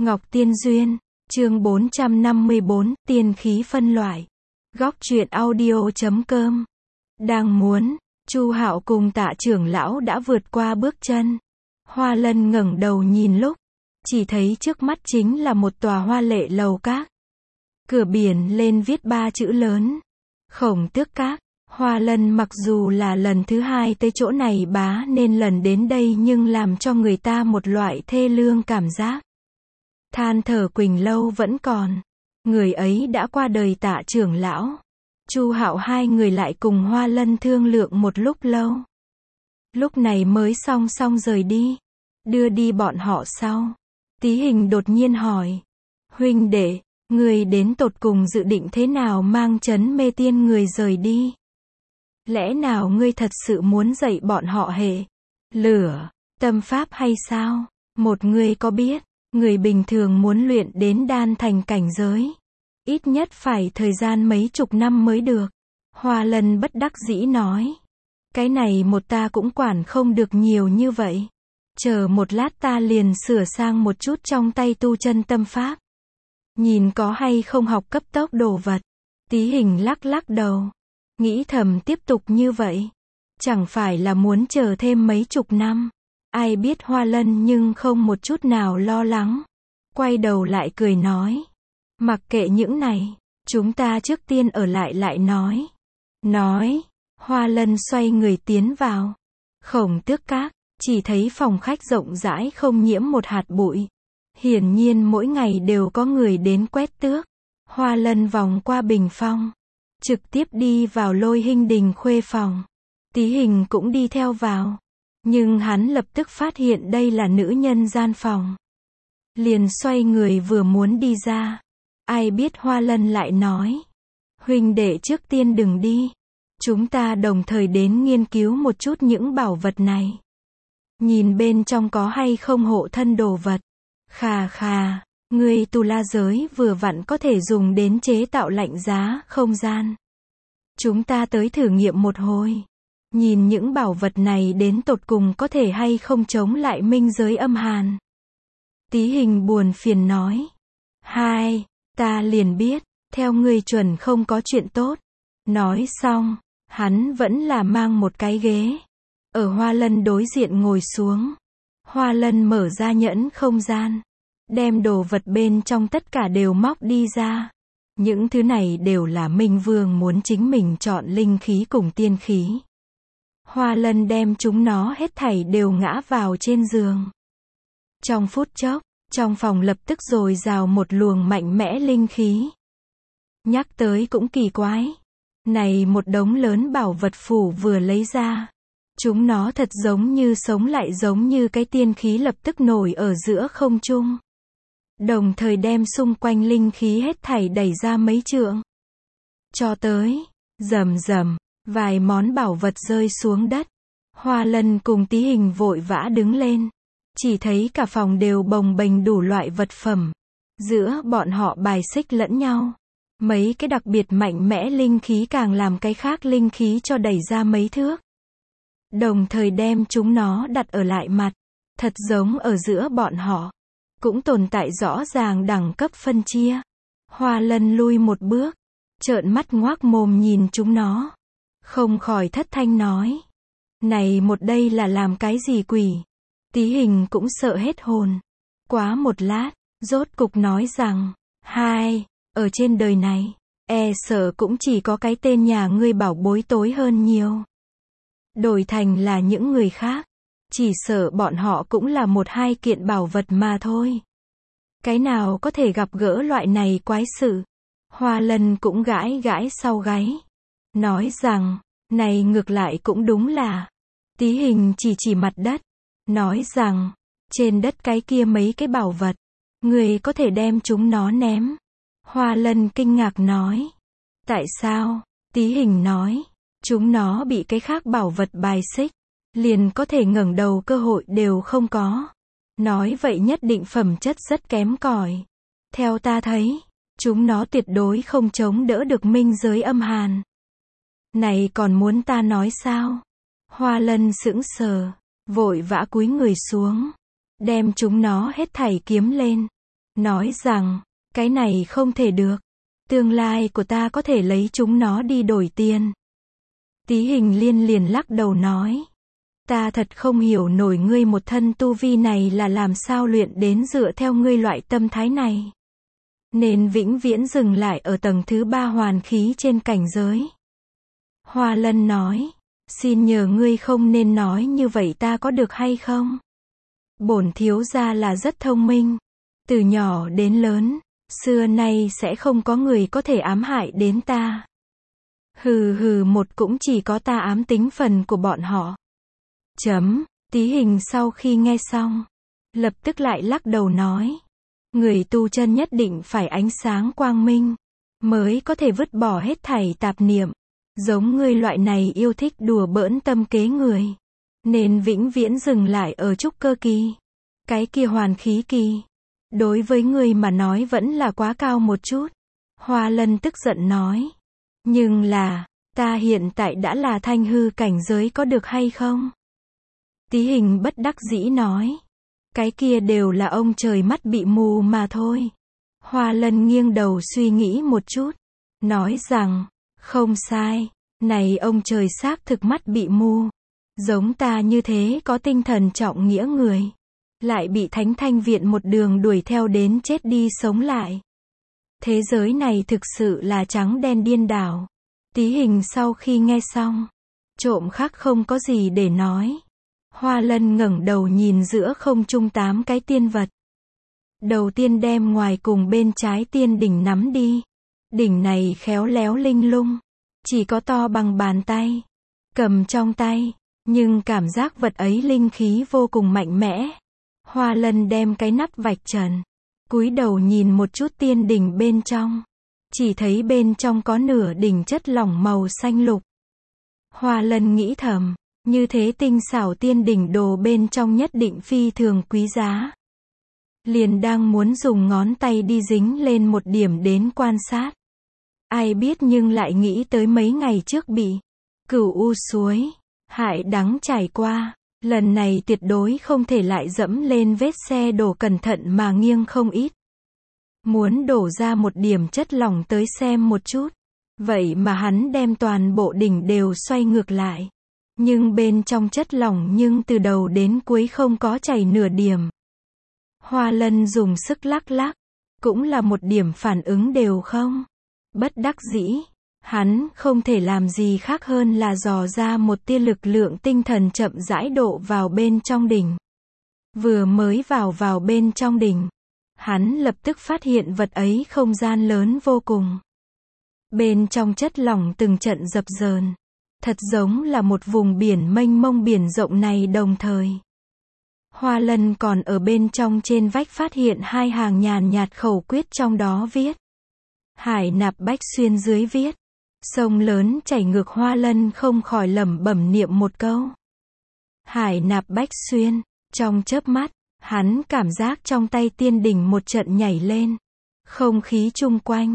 Ngọc Tiên Duyên, chương 454, tiên khí phân loại. Góc truyện audio.com. Đang muốn, Chu Hạo cùng Tạ trưởng lão đã vượt qua bước chân. Hoa Lân ngẩng đầu nhìn lúc, chỉ thấy trước mắt chính là một tòa hoa lệ lầu các. Cửa biển lên viết 3 chữ lớn: Khổng Tước Các. Hoa Lân mặc dù là lần thứ 2 tới chỗ này bá nên lần đến đây nhưng làm cho người ta một loại thê lương cảm giác. Than thở Quỳnh Lâu vẫn còn. Người ấy đã qua đời. Tạ trưởng lão, Chu Hạo hai người lại cùng Hoa Lân thương lượng một lúc lâu. Lúc này mới song song rời đi. Đưa đi bọn họ sau. Tí Hình đột nhiên hỏi: huynh đệ, người đến tột cùng dự định thế nào mang trấn Mê Tiên người rời đi? Lẽ nào ngươi thật sự muốn dạy bọn họ hệ lửa tâm pháp hay sao? Một người có biết, người bình thường muốn luyện đến đan thành cảnh giới, ít nhất phải thời gian mấy chục năm mới được. Hoa Lân bất đắc dĩ nói: cái này một ta cũng quản không được nhiều như vậy. Chờ một lát ta liền sửa sang một chút trong tay tu chân tâm pháp. Nhìn có hay không học cấp tốc đồ vật. Tí Hình lắc lắc đầu. Nghĩ thầm tiếp tục như vậy, chẳng phải là muốn chờ thêm mấy chục năm. Ai biết Hoa Lân nhưng không một chút nào lo lắng. Quay đầu lại cười nói: mặc kệ những này, chúng ta trước tiên ở lại nói. Hoa Lân xoay người tiến vào Khổng Tước Các, chỉ thấy phòng khách rộng rãi không nhiễm một hạt bụi. Hiển nhiên mỗi ngày đều có người đến quét tước. Hoa Lân vòng qua bình phong, trực tiếp đi vào Lôi Hinh Đình khuê phòng. Tí Hình cũng đi theo vào. Nhưng hắn lập tức phát hiện đây là nữ nhân gian phòng. Liền xoay người vừa muốn đi ra. Ai biết Hoa Lân lại nói: huynh đệ trước tiên đừng đi. Chúng ta đồng thời đến nghiên cứu một chút những bảo vật này. Nhìn bên trong có hay không hộ thân đồ vật. Khà, người tu la giới vừa vặn có thể dùng đến chế tạo lạnh giá không gian. Chúng ta tới thử nghiệm một hồi. Nhìn những bảo vật này đến tột cùng có thể hay không chống lại minh giới âm hàn. Tí Hình buồn phiền nói: ta liền biết, theo ngươi chuẩn không có chuyện tốt. Nói xong, hắn vẫn là mang một cái ghế. Ở Hoa Lân đối diện ngồi xuống. Hoa Lân mở ra nhẫn không gian. Đem đồ vật bên trong tất cả đều móc đi ra. Những thứ này đều là Minh Vương muốn chính mình chọn linh khí cùng tiên khí. Hoa Lân đem chúng nó hết thảy đều ngã vào trên giường. Trong phút chốc, trong phòng lập tức dồi dào một luồng mạnh mẽ linh khí. Nhắc tới cũng kỳ quái. Này một đống lớn bảo vật phủ vừa lấy ra. Chúng nó thật giống như sống lại, giống như cái tiên khí lập tức nổi ở giữa không trung. Đồng thời đem xung quanh linh khí hết thảy đẩy ra mấy trượng. Cho tới, rầm rầm, vài món bảo vật rơi xuống đất. Hoa Lân cùng Tí Hình vội vã đứng lên. Chỉ thấy cả phòng đều bồng bềnh đủ loại vật phẩm. Giữa bọn họ bài xích lẫn nhau. Mấy cái đặc biệt mạnh mẽ linh khí càng làm cái khác linh khí cho đẩy ra mấy thước. Đồng thời đem chúng nó đặt ở lại mặt. Thật giống ở giữa bọn họ cũng tồn tại rõ ràng đẳng cấp phân chia. Hoa Lân lui một bước, trợn mắt ngoác mồm nhìn chúng nó. Không khỏi thất thanh nói: này một đây là làm cái gì quỷ? Tí Hình cũng sợ hết hồn. Quá một lát, rốt cục nói rằng: ở trên đời này, sợ cũng chỉ có cái tên nhà ngươi bảo bối tối hơn nhiều. Đổi thành là những người khác, chỉ sợ bọn họ cũng là một hai kiện bảo vật mà thôi. Cái nào có thể gặp gỡ loại này quái sự? Hoa Lân cũng gãi gãi sau gáy. Nói rằng, này ngược lại cũng đúng là. Tí Hình chỉ mặt đất. Nói rằng, trên đất cái kia mấy cái bảo vật. Người có thể đem chúng nó ném. Hoa Lân kinh ngạc nói: tại sao? Tí Hình nói: chúng nó bị cái khác bảo vật bài xích. Liền có thể ngẩng đầu cơ hội đều không có. Nói vậy nhất định phẩm chất rất kém cỏi. Theo ta thấy, chúng nó tuyệt đối không chống đỡ được minh giới âm hàn. Này còn muốn ta nói sao? Hoa Lân sững sờ, vội vã cúi người xuống, đem chúng nó hết thảy kiếm lên. nói rằng, cái này không thể được. Tương lai của ta có thể lấy chúng nó đi đổi tiền. Tí Hình Liên liền lắc đầu nói. Ta thật không hiểu nổi ngươi một thân tu vi này là làm sao luyện đến dựa theo ngươi loại tâm thái này. Nên vĩnh viễn dừng lại ở tầng thứ 3 hoàn khí trên cảnh giới. Hoa Lân nói. Xin nhờ ngươi không nên nói như vậy ta có được hay không? Bổn thiếu gia là rất thông minh. Từ nhỏ đến lớn, xưa nay sẽ không có người có thể ám hại đến ta. Hừ hừ, một cũng chỉ có ta ám tính phần của bọn họ. Tí Hình sau khi nghe xong, lập tức lại lắc đầu nói. Người tu chân nhất định phải ánh sáng quang minh, mới có thể vứt bỏ hết thảy tạp niệm. Giống ngươi loại này yêu thích đùa bỡn tâm kế người, nên vĩnh viễn dừng lại ở trúc cơ kỳ. Cái kia hoàn khí kỳ, đối với ngươi mà nói vẫn là quá cao một chút. Hoa Lân tức giận nói. Nhưng là, ta hiện tại đã là thanh hư cảnh giới có được hay không? Tí Hình bất đắc dĩ nói. Cái kia đều là ông trời mắt bị mù mà thôi. Hoa Lân nghiêng đầu suy nghĩ một chút, nói rằng, không sai, này ông trời xác thực mắt bị mù. Giống ta như thế có tinh thần trọng nghĩa người, lại bị Thánh Thanh Viện một đường đuổi theo đến chết đi sống lại. Thế giới này thực sự là trắng đen điên đảo. Tí Hình sau khi nghe xong, trộm khắc không có gì để nói. Hoa Lân ngẩng đầu nhìn giữa không trung 8 cái tiên vật. Đầu tiên đem ngoài cùng bên trái tiên đỉnh nắm đi. Đỉnh này khéo léo linh lung, chỉ có to bằng bàn tay, cầm trong tay, nhưng cảm giác vật ấy linh khí vô cùng mạnh mẽ. Hoa Lân đem cái nắp vạch trần, cúi đầu nhìn một chút tiên đỉnh bên trong, chỉ thấy bên trong có nửa đỉnh chất lỏng màu xanh lục. Hoa Lân nghĩ thầm, như thế tinh xảo tiên đỉnh đồ bên trong nhất định phi thường quý giá. Liền đang muốn dùng ngón tay đi dính lên một điểm đến quan sát. Ai biết nhưng lại nghĩ tới mấy ngày trước bị Cửu U suối hại đắng trải qua, lần này tuyệt đối không thể lại dẫm lên vết xe đổ, cẩn thận mà nghiêng không ít. Muốn đổ ra một điểm chất lỏng tới xem một chút, vậy mà hắn đem toàn bộ đỉnh đều xoay ngược lại. Nhưng bên trong chất lỏng nhưng từ đầu đến cuối không có chảy nửa điểm. Hoa Lân dùng sức lắc lắc, cũng là một điểm phản ứng đều không. Bất đắc dĩ, hắn không thể làm gì khác hơn là dò ra một tia lực lượng tinh thần chậm rãi độ vào bên trong đỉnh. Vừa mới vào bên trong đỉnh, hắn lập tức phát hiện vật ấy không gian lớn vô cùng. Bên trong chất lỏng từng trận dập dờn, thật giống là một vùng biển mênh mông biển rộng này đồng thời. Hoa Lân còn ở bên trong trên vách phát hiện 2 hàng nhàn nhạt khẩu quyết, trong đó viết Hải Nạp Bách Xuyên, dưới viết sông lớn chảy ngược. Hoa Lân không khỏi lẩm bẩm niệm một câu Hải Nạp Bách Xuyên. Trong chớp mắt, hắn cảm giác trong tay tiên đỉnh một trận nhảy lên. Không khí chung quanh,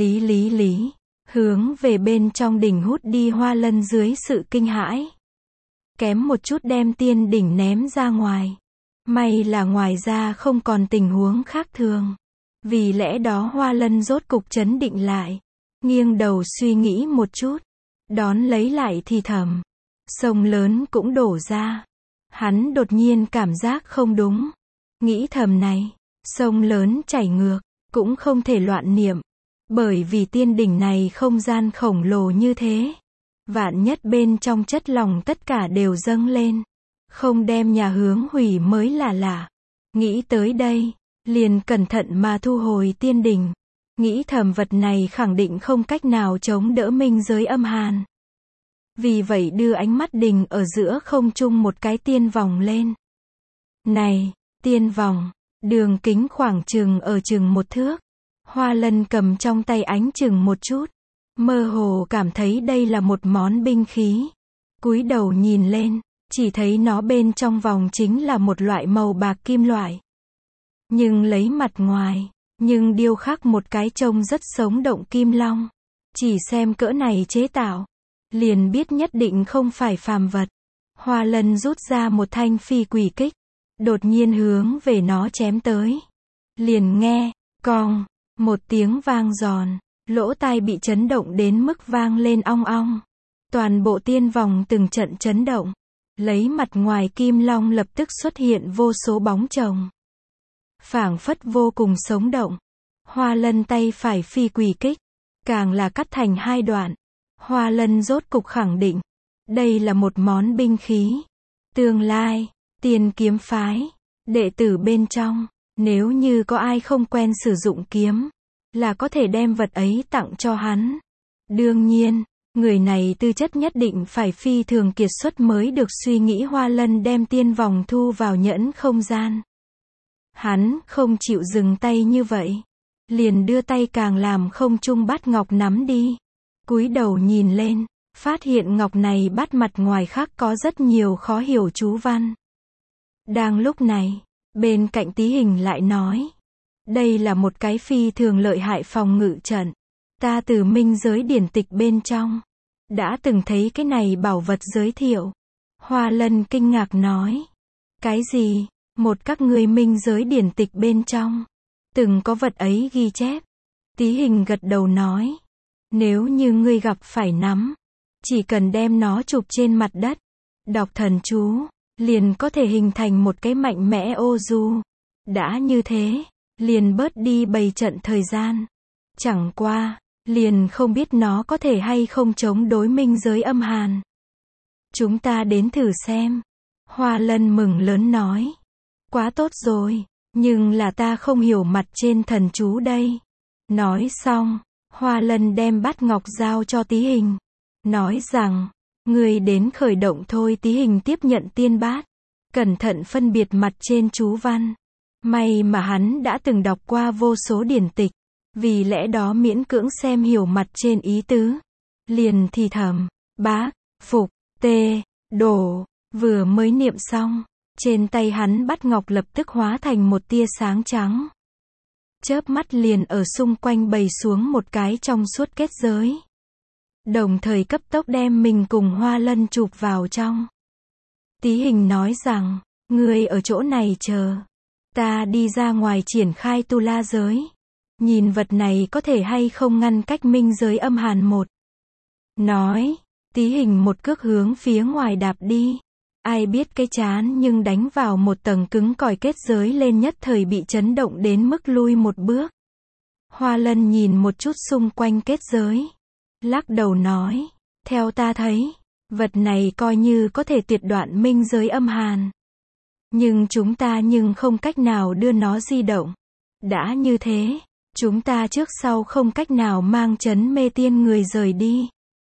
lý, hướng về bên trong đỉnh hút đi. Hoa Lân dưới sự kinh hãi, kém một chút đem tiên đỉnh ném ra ngoài. May là ngoài ra không còn tình huống khác thường. Vì lẽ đó Hoa Lân rốt cục trấn định lại, nghiêng đầu suy nghĩ một chút, đón lấy lại thì thầm. Sông lớn cũng đổ ra. Hắn đột nhiên cảm giác không đúng. Nghĩ thầm này, sông lớn chảy ngược, cũng không thể loạn niệm. Bởi vì tiên đỉnh này không gian khổng lồ như thế. Vạn nhất bên trong chất lỏng tất cả đều dâng lên, không đem nhà hướng hủy mới là lạ. Nghĩ tới đây, liền cẩn thận mà thu hồi tiên đỉnh. Nghĩ thầm vật này khẳng định không cách nào chống đỡ minh giới âm hàn. Vì vậy đưa ánh mắt đỉnh ở giữa không trung một cái tiên vòng lên. Này, tiên vòng, đường kính khoảng chừng ở chừng 1 thước. Hoa Lân cầm trong tay ánh chừng một chút, mơ hồ cảm thấy đây là một món binh khí. Cúi đầu nhìn lên, chỉ thấy nó bên trong vòng chính là một loại màu bạc kim loại. Nhưng lấy mặt ngoài, nhưng điêu khắc một cái trông rất sống động kim long. Chỉ xem cỡ này chế tạo, liền biết nhất định không phải phàm vật. Hoa Lân rút ra một thanh phi quỷ kích, đột nhiên hướng về nó chém tới. Liền nghe, cong, một tiếng vang giòn, lỗ tai bị chấn động đến mức vang lên ong ong. Toàn bộ tiên vòng từng trận chấn động. Lấy mặt ngoài kim long lập tức xuất hiện vô số bóng chồng. Phảng phất vô cùng sống động. Hoa Lân tay phải phi quỷ kích, càng là cắt thành hai đoạn. Hoa Lân rốt cục khẳng định, đây là một món binh khí. Tương lai, Tiên kiếm phái, đệ tử bên trong, nếu như có ai không quen sử dụng kiếm, là có thể đem vật ấy tặng cho hắn. Đương nhiên, người này tư chất nhất định phải phi thường kiệt xuất mới được suy nghĩ Hoa Lân đem tiên vòng thu vào nhẫn không gian. Hắn không chịu dừng tay như vậy, liền đưa tay càng làm không trung bát ngọc nắm đi. Cúi đầu nhìn lên, phát hiện ngọc này bát mặt ngoài khắc có rất nhiều khó hiểu chú văn. Đang lúc này, bên cạnh Tí Hình lại nói, đây là một cái phi thường lợi hại phòng ngự trận. Ta từ minh giới điển tịch bên trong, đã từng thấy cái này bảo vật giới thiệu. Hoa Lân kinh ngạc nói, cái gì? Một các ngươi minh giới điển tịch bên trong, từng có vật ấy ghi chép. Tí Hình gật đầu nói, nếu như ngươi gặp phải nắm, chỉ cần đem nó chụp trên mặt đất, đọc thần chú, liền có thể hình thành một cái mạnh mẽ ô du. Đã như thế, liền bớt đi bày trận thời gian. Chẳng qua, liền không biết nó có thể hay không chống đối minh giới âm hàn. Chúng ta đến thử xem. Hoa Lân mừng lớn nói, quá tốt rồi, nhưng là ta không hiểu mặt trên thần chú đây. Nói xong, Hoa Lân đem bát ngọc giao cho Tí Hình, nói rằng, ngươi đến khởi động thôi. Tí Hình tiếp nhận tiên bát, cẩn thận phân biệt mặt trên chú văn. May mà hắn đã từng đọc qua vô số điển tịch, vì lẽ đó miễn cưỡng xem hiểu mặt trên ý tứ. Liền thì thầm, bác, phục, tê, đổ, vừa mới niệm xong, trên tay hắn bát ngọc lập tức hóa thành một tia sáng trắng. Chớp mắt liền ở xung quanh bày xuống một cái trong suốt kết giới. Đồng thời cấp tốc đem mình cùng Hoa Lân chụp vào trong. Tí Hình nói rằng, ngươi ở chỗ này chờ. Ta đi ra ngoài triển khai tu la giới. Nhìn vật này có thể hay không ngăn cách minh giới âm hàn một. Nói, Tí Hình một cước hướng phía ngoài đạp đi. Ai biết cái chán nhưng đánh vào một tầng cứng cỏi kết giới lên nhất thời bị chấn động đến mức lui một bước. Hoa Lân nhìn một chút xung quanh kết giới. Lắc đầu nói, theo ta thấy, vật này coi như có thể tuyệt đoạn minh giới âm hàn. Nhưng chúng ta không cách nào đưa nó di động. Đã như thế, chúng ta trước sau không cách nào mang trấn mê tiên người rời đi.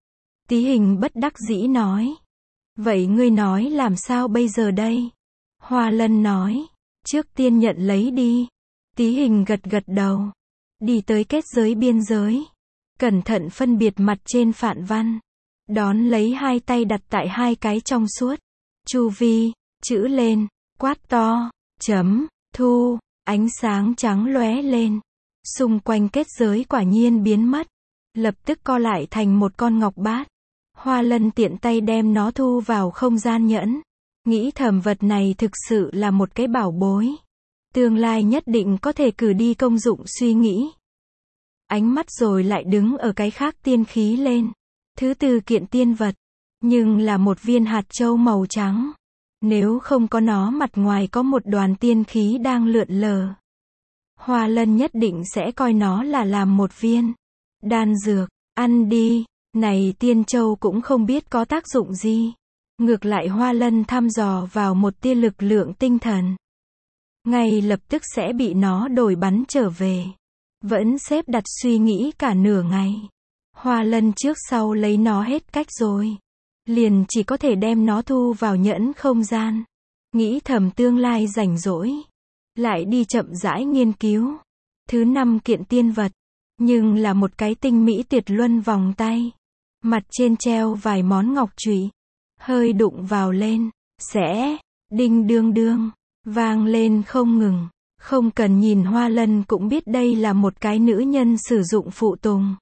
Tí Hình bất đắc dĩ nói, vậy ngươi nói làm sao bây giờ đây? Hoa Lân nói, trước tiên nhận lấy đi. Tí Hình gật gật đầu, đi tới kết giới biên giới, cẩn thận phân biệt mặt trên phạn văn, đón lấy hai tay đặt tại hai cái trong suốt, chu vi, chữ lên, quát to, chấm, thu, ánh sáng trắng lóe lên, xung quanh kết giới quả nhiên biến mất, lập tức co lại thành một con ngọc bát. Hoa Lân tiện tay đem nó thu vào không gian nhẫn, nghĩ thầm vật này thực sự là một cái bảo bối, tương lai nhất định có thể cử đi công dụng suy nghĩ. Ánh mắt rồi lại đứng ở cái khác tiên khí lên. Thứ tư kiện tiên vật, nhưng là một viên hạt châu màu trắng. Nếu không có nó mặt ngoài có một đoàn tiên khí đang lượn lờ, Hoa Lân nhất định sẽ coi nó là làm một viên đan dược, ăn đi. Này tiên châu cũng không biết có tác dụng gì. Ngược lại Hoa Lân thăm dò vào một tia lực lượng tinh thần, ngay lập tức sẽ bị nó đổi bắn trở về. Vẫn xếp đặt suy nghĩ cả nửa ngày. Hoa Lân trước sau lấy nó hết cách rồi, liền chỉ có thể đem nó thu vào nhẫn không gian. Nghĩ thầm tương lai rảnh rỗi, lại đi chậm rãi nghiên cứu. Thứ năm kiện tiên vật, nhưng là một cái tinh mỹ tuyệt luân vòng tay. Mặt trên treo vài món ngọc trụy, hơi đụng vào lên, sẽ, đinh đương đương, vang lên không ngừng. Không cần nhìn Hoa Lân cũng biết đây là một cái nữ nhân sử dụng phụ tùng.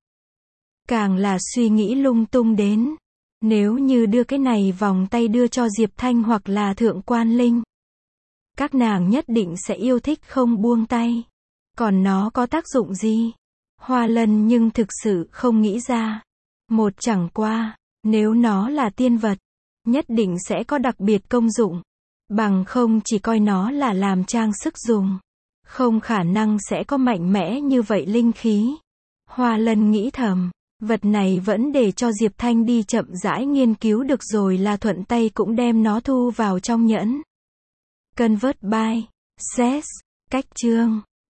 Càng là suy nghĩ lung tung đến, nếu như đưa cái này vòng tay đưa cho Diệp Thanh hoặc là Thượng Quan Linh, các nàng nhất định sẽ yêu thích không buông tay. Còn nó có tác dụng gì? Hoa Lân nhưng thực sự không nghĩ ra. Một chẳng qua, nếu nó là tiên vật, nhất định sẽ có đặc biệt công dụng. Bằng không chỉ coi nó là làm trang sức dùng. Không khả năng sẽ có mạnh mẽ như vậy linh khí. Hoa Lân nghĩ thầm, vật này vẫn để cho Diệp Thanh đi chậm rãi nghiên cứu được rồi là thuận tay cũng đem nó thu vào trong nhẫn. Convert by Cess. Cách chương